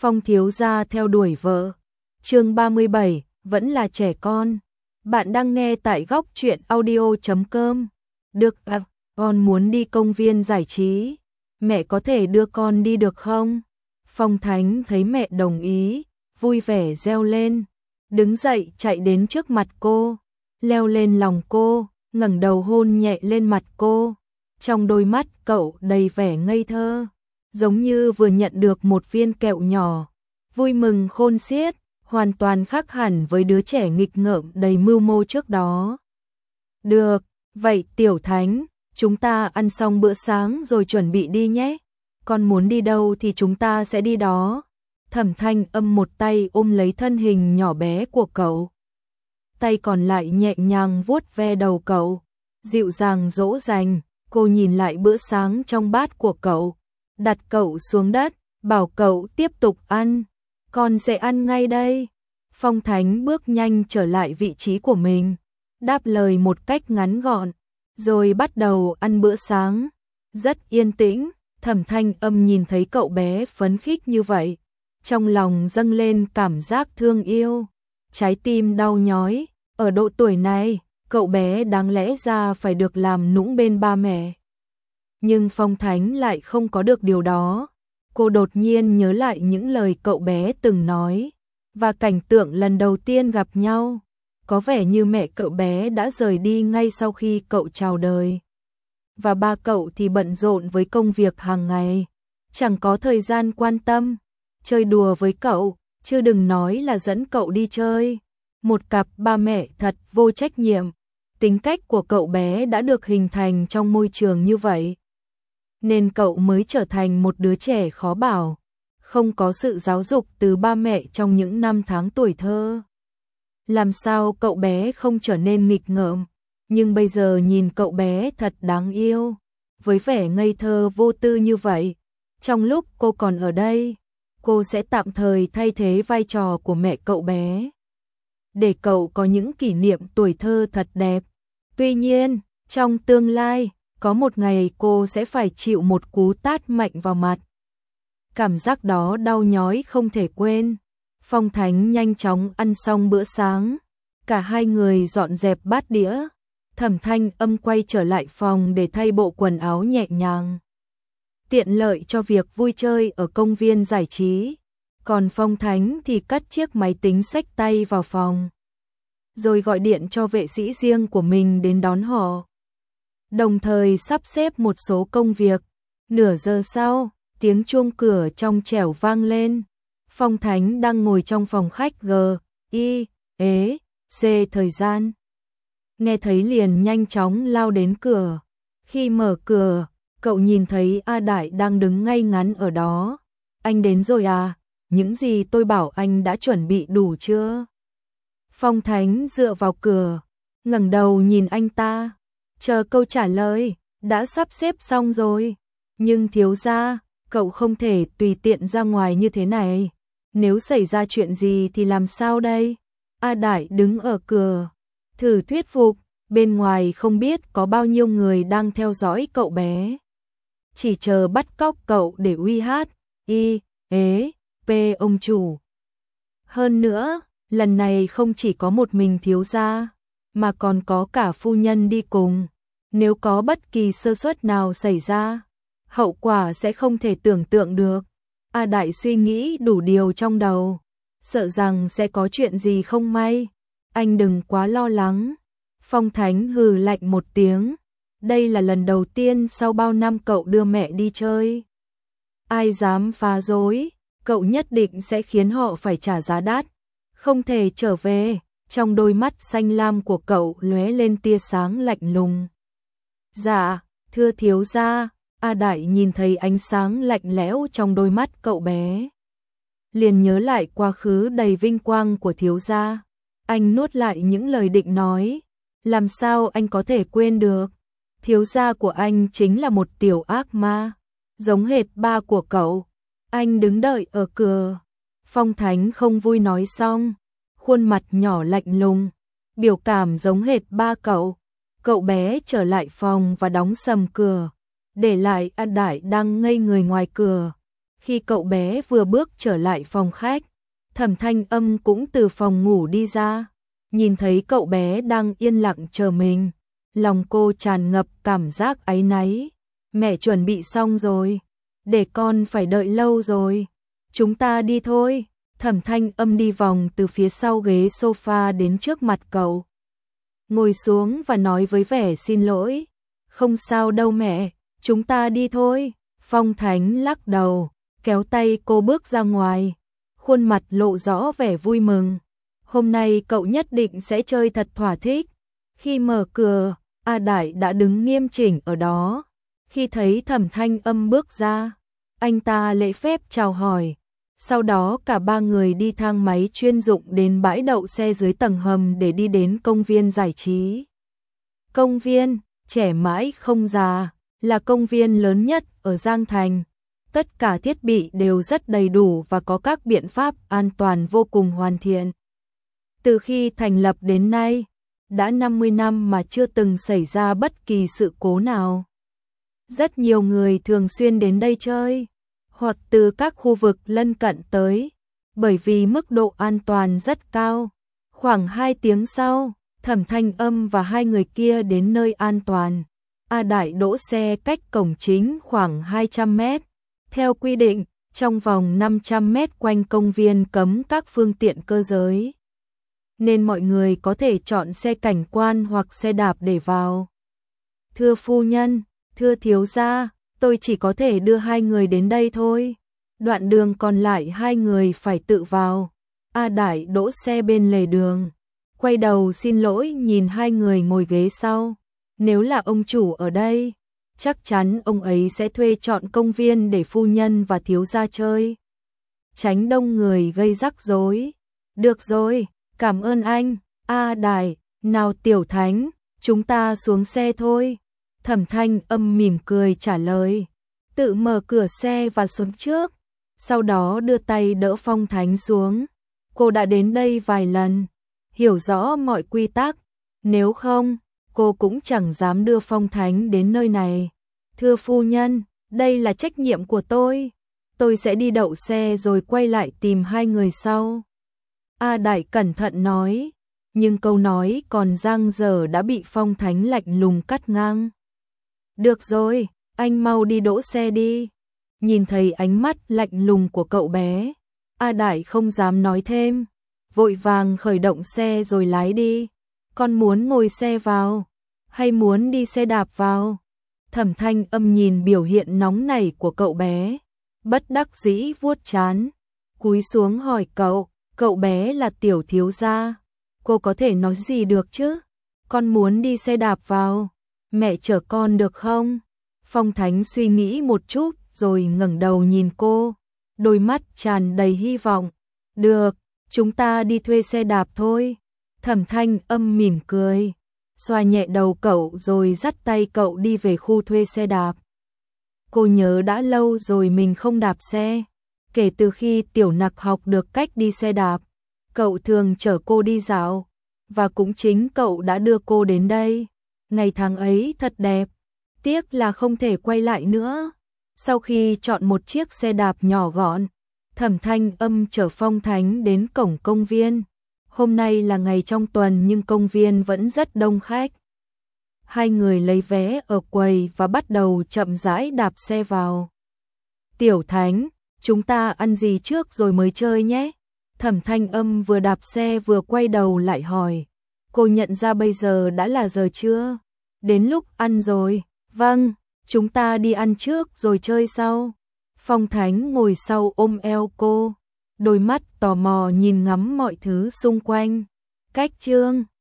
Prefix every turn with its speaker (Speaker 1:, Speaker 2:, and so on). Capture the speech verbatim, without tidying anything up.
Speaker 1: Phong thiếu gia theo đuổi vợ. Chương ba mươi bảy, vẫn là trẻ con. Bạn đang nghe tại góc truyện audio chấm com. Được à, con muốn đi công viên giải trí. Mẹ có thể đưa con đi được không? Phong Thánh thấy mẹ đồng ý, vui vẻ reo lên. Đứng dậy chạy đến trước mặt cô, leo lên lòng cô, ngẩng đầu hôn nhẹ lên mặt cô. Trong đôi mắt cậu đầy vẻ ngây thơ, giống như vừa nhận được một viên kẹo nhỏ. Vui mừng khôn xiết, hoàn toàn khác hẳn với đứa trẻ nghịch ngợm đầy mưu mô trước đó. Được, vậy Tiểu Thánh, chúng ta ăn xong bữa sáng rồi chuẩn bị đi nhé. Con muốn đi đâu thì chúng ta sẽ đi đó. Thẩm Thanh Âm một tay ôm lấy thân hình nhỏ bé của cậu, tay còn lại nhẹ nhàng vuốt ve đầu cậu, dịu dàng dỗ dành. Cô nhìn lại bữa sáng trong bát của cậu, đặt cậu xuống đất, bảo cậu tiếp tục ăn. Con sẽ ăn ngay đây. Phong Thánh bước nhanh trở lại vị trí của mình, đáp lời một cách ngắn gọn, rồi bắt đầu ăn bữa sáng. Rất yên tĩnh, Thẩm Thanh Âm nhìn thấy cậu bé phấn khích như vậy, trong lòng dâng lên cảm giác thương yêu, trái tim đau nhói. Ở độ tuổi này, cậu bé đáng lẽ ra phải được làm nũng bên ba mẹ. Nhưng Phong Thánh lại không có được điều đó. Cô đột nhiên nhớ lại những lời cậu bé từng nói, và cảnh tượng lần đầu tiên gặp nhau. Có vẻ như mẹ cậu bé đã rời đi ngay sau khi cậu chào đời. Và ba cậu thì bận rộn với công việc hàng ngày, chẳng có thời gian quan tâm, chơi đùa với cậu, chứ đừng nói là dẫn cậu đi chơi. Một cặp ba mẹ thật vô trách nhiệm. Tính cách của cậu bé đã được hình thành trong môi trường như vậy, nên cậu mới trở thành một đứa trẻ khó bảo, không có sự giáo dục từ ba mẹ trong những năm tháng tuổi thơ. Làm sao cậu bé không trở nên nghịch ngợm, nhưng bây giờ nhìn cậu bé thật đáng yêu, với vẻ ngây thơ vô tư như vậy. Trong lúc cô còn ở đây, cô sẽ tạm thời thay thế vai trò của mẹ cậu bé, để cậu có những kỷ niệm tuổi thơ thật đẹp. Tuy nhiên, trong tương lai, có một ngày cô sẽ phải chịu một cú tát mạnh vào mặt. Cảm giác đó đau nhói không thể quên. Phong Thánh nhanh chóng ăn xong bữa sáng, cả hai người dọn dẹp bát đĩa. Thẩm Thanh Âm quay trở lại phòng để thay bộ quần áo nhẹ nhàng, tiện lợi cho việc vui chơi ở công viên giải trí. Còn Phong Thánh thì cất chiếc máy tính xách tay vào phòng, rồi gọi điện cho vệ sĩ riêng của mình đến đón họ, đồng thời sắp xếp một số công việc. Nửa giờ sau, tiếng chuông cửa trong trẻo vang lên. Phong Thánh đang ngồi trong phòng khách G, I, ế, C thời gian. Nghe thấy liền nhanh chóng lao đến cửa. Khi mở cửa, cậu nhìn thấy A Đại đang đứng ngay ngắn ở đó. Anh đến rồi à? Những gì tôi bảo anh đã chuẩn bị đủ chưa? Phong Thánh dựa vào cửa, ngẩng đầu nhìn anh ta, chờ câu trả lời. Đã sắp xếp xong rồi. Nhưng thiếu gia, cậu không thể tùy tiện ra ngoài như thế này. Nếu xảy ra chuyện gì thì làm sao đây? A Đại đứng ở cửa, thử thuyết phục. Bên ngoài không biết có bao nhiêu người đang theo dõi cậu bé, chỉ chờ bắt cóc cậu để uy hát y ế p ông chủ. Hơn nữa, lần này không chỉ có một mình thiếu gia, mà còn có cả phu nhân đi cùng. Nếu có bất kỳ sơ suất nào xảy ra, hậu quả sẽ không thể tưởng tượng được. A Đại suy nghĩ đủ điều trong đầu, sợ rằng sẽ có chuyện gì không may. Anh đừng quá lo lắng. Phong Thánh hừ lạnh một tiếng. Đây là lần đầu tiên sau bao năm cậu đưa mẹ đi chơi. Ai dám phá rối, cậu nhất định sẽ khiến họ phải trả giá đắt. Không thể trở về. Trong đôi mắt xanh lam của cậu lóe lên tia sáng lạnh lùng. Dạ, thưa thiếu gia. A Đại nhìn thấy ánh sáng lạnh lẽo trong đôi mắt cậu bé, liền nhớ lại quá khứ đầy vinh quang của thiếu gia. Anh nuốt lại những lời định nói. Làm sao anh có thể quên được? Thiếu gia của anh chính là một tiểu ác ma, giống hệt ba của cậu. Anh đứng đợi ở cửa. Phong Thánh không vui nói xong, khuôn mặt nhỏ lạnh lùng, biểu cảm giống hệt ba cậu. Cậu bé trở lại phòng và đóng sầm cửa, để lại A Đại đang ngây người ngoài cửa. Khi cậu bé vừa bước trở lại phòng khách, Thẩm Thanh Âm cũng từ phòng ngủ đi ra, nhìn thấy cậu bé đang yên lặng chờ mình, lòng cô tràn ngập cảm giác áy náy. Mẹ chuẩn bị xong rồi, để con phải đợi lâu rồi, chúng ta đi thôi. Thẩm Thanh Âm đi vòng từ phía sau ghế sofa đến trước mặt cậu, ngồi xuống và nói với vẻ xin lỗi, không sao đâu mẹ, chúng ta đi thôi. Phong Thánh lắc đầu, kéo tay cô bước ra ngoài, khuôn mặt lộ rõ vẻ vui mừng. Hôm nay cậu nhất định sẽ chơi thật thỏa thích. Khi mở cửa, A Đại đã đứng nghiêm chỉnh ở đó. Khi thấy Thẩm Thanh Âm bước ra, anh ta lễ phép chào hỏi. Sau đó cả ba người đi thang máy chuyên dụng đến bãi đậu xe dưới tầng hầm để đi đến công viên giải trí. Công viên Trẻ Mãi Không Già là công viên lớn nhất ở Giang Thành. Tất cả thiết bị đều rất đầy đủ và có các biện pháp an toàn vô cùng hoàn thiện. Từ khi thành lập đến nay, đã năm mươi năm mà chưa từng xảy ra bất kỳ sự cố nào. Rất nhiều người thường xuyên đến đây chơi, hoặc từ các khu vực lân cận tới, bởi vì mức độ an toàn rất cao. Khoảng hai tiếng sau, Thẩm Thanh Âm và hai người kia đến nơi an toàn. A Đại đỗ xe cách cổng chính khoảng hai trăm mét. Theo quy định, trong vòng năm trăm mét quanh công viên cấm các phương tiện cơ giới, nên mọi người có thể chọn xe cảnh quan hoặc xe đạp để vào. Thưa phu nhân, thưa thiếu gia, tôi chỉ có thể đưa hai người đến đây thôi. Đoạn đường còn lại hai người phải tự vào. A Đại đỗ xe bên lề đường, quay đầu xin lỗi nhìn hai người ngồi ghế sau. Nếu là ông chủ ở đây, chắc chắn ông ấy sẽ thuê chọn công viên để phu nhân và thiếu gia chơi, tránh đông người gây rắc rối. Được rồi, cảm ơn anh. A Đại, nào Tiểu Thánh, chúng ta xuống xe thôi. Thẩm Thanh Âm mỉm cười trả lời, tự mở cửa xe và xuống trước, sau đó đưa tay đỡ Phong Thánh xuống. Cô đã đến đây vài lần, hiểu rõ mọi quy tắc, nếu không, cô cũng chẳng dám đưa Phong Thánh đến nơi này. Thưa phu nhân, đây là trách nhiệm của tôi, tôi sẽ đi đậu xe rồi quay lại tìm hai người sau. A Đại cẩn thận nói, nhưng câu nói còn dang dở đã bị Phong Thánh lạnh lùng cắt ngang. Được rồi, anh mau đi đỗ xe đi. Nhìn thấy ánh mắt lạnh lùng của cậu bé, A Đại không dám nói thêm, vội vàng khởi động xe rồi lái đi. Con muốn ngồi xe vào, hay muốn đi xe đạp vào? Thẩm Thanh Âm nhìn biểu hiện nóng nảy của cậu bé, bất đắc dĩ vuốt trán, cúi xuống hỏi cậu, cậu bé là tiểu thiếu gia, cô có thể nói gì được chứ? Con muốn đi xe đạp vào, mẹ chở con được không? Phong Thánh suy nghĩ một chút rồi ngẩng đầu nhìn cô, đôi mắt tràn đầy hy vọng. Được, chúng ta đi thuê xe đạp thôi. Thẩm Thanh Âm mỉm cười, xoa nhẹ đầu cậu rồi dắt tay cậu đi về khu thuê xe đạp. Cô nhớ đã lâu rồi mình không đạp xe. Kể từ khi Tiểu Nặc học được cách đi xe đạp, cậu thường chở cô đi dạo, và cũng chính cậu đã đưa cô đến đây. Ngày tháng ấy thật đẹp, tiếc là không thể quay lại nữa. Sau khi chọn một chiếc xe đạp nhỏ gọn, Thẩm Thanh Âm chở Phong Thánh đến cổng công viên. Hôm nay là ngày trong tuần nhưng công viên vẫn rất đông khách. Hai người lấy vé ở quầy và bắt đầu chậm rãi đạp xe vào. Tiểu Thánh, chúng ta ăn gì trước rồi mới chơi nhé? Thẩm Thanh Âm vừa đạp xe vừa quay đầu lại hỏi. Cô nhận ra bây giờ đã là giờ trưa, đến lúc ăn rồi. Vâng, chúng ta đi ăn trước rồi chơi sau. Phong Thánh ngồi sau ôm eo cô, đôi mắt tò mò nhìn ngắm mọi thứ xung quanh. Cách chương